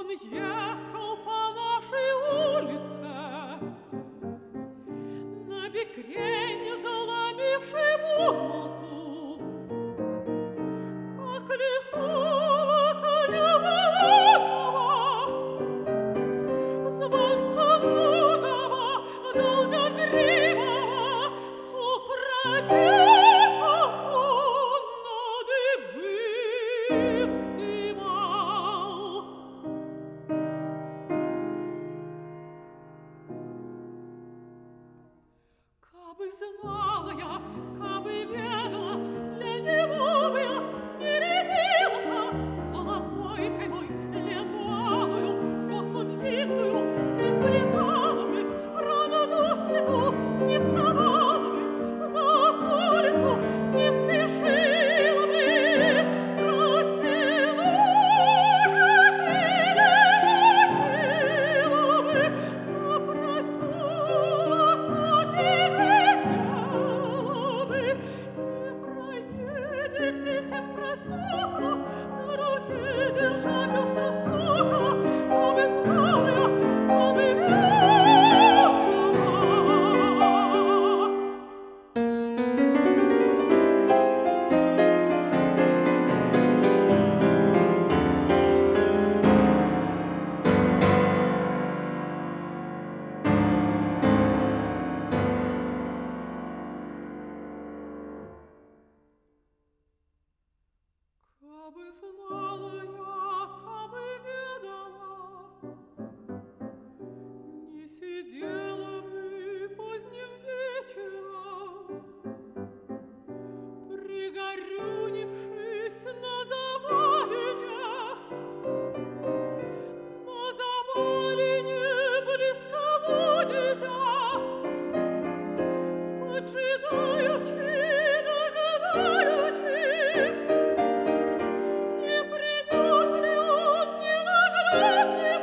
Он ехал по нашей улице, на бекрень заломивший бурмалку, как лихого коня болотного, звонконогого, долгогривого, супротив Кабы знала я, кабы ведала, для него бы я не рядился, золотой каймой ленту алую в косу длинную не вплетала бы, рано до свету не вставала бы, за околицу не спешила бы, просила же и не ночила бы, на проселок ведь просохла, на руке держа пестро сокола, кабы знала я, кабы ведала. Кабы знала я, кабы ведала, не сидела бы поздним вечером, пригорюнившись на завалине близко лудизя, поджидаючи, догадаючи, не придет ли он, не наградный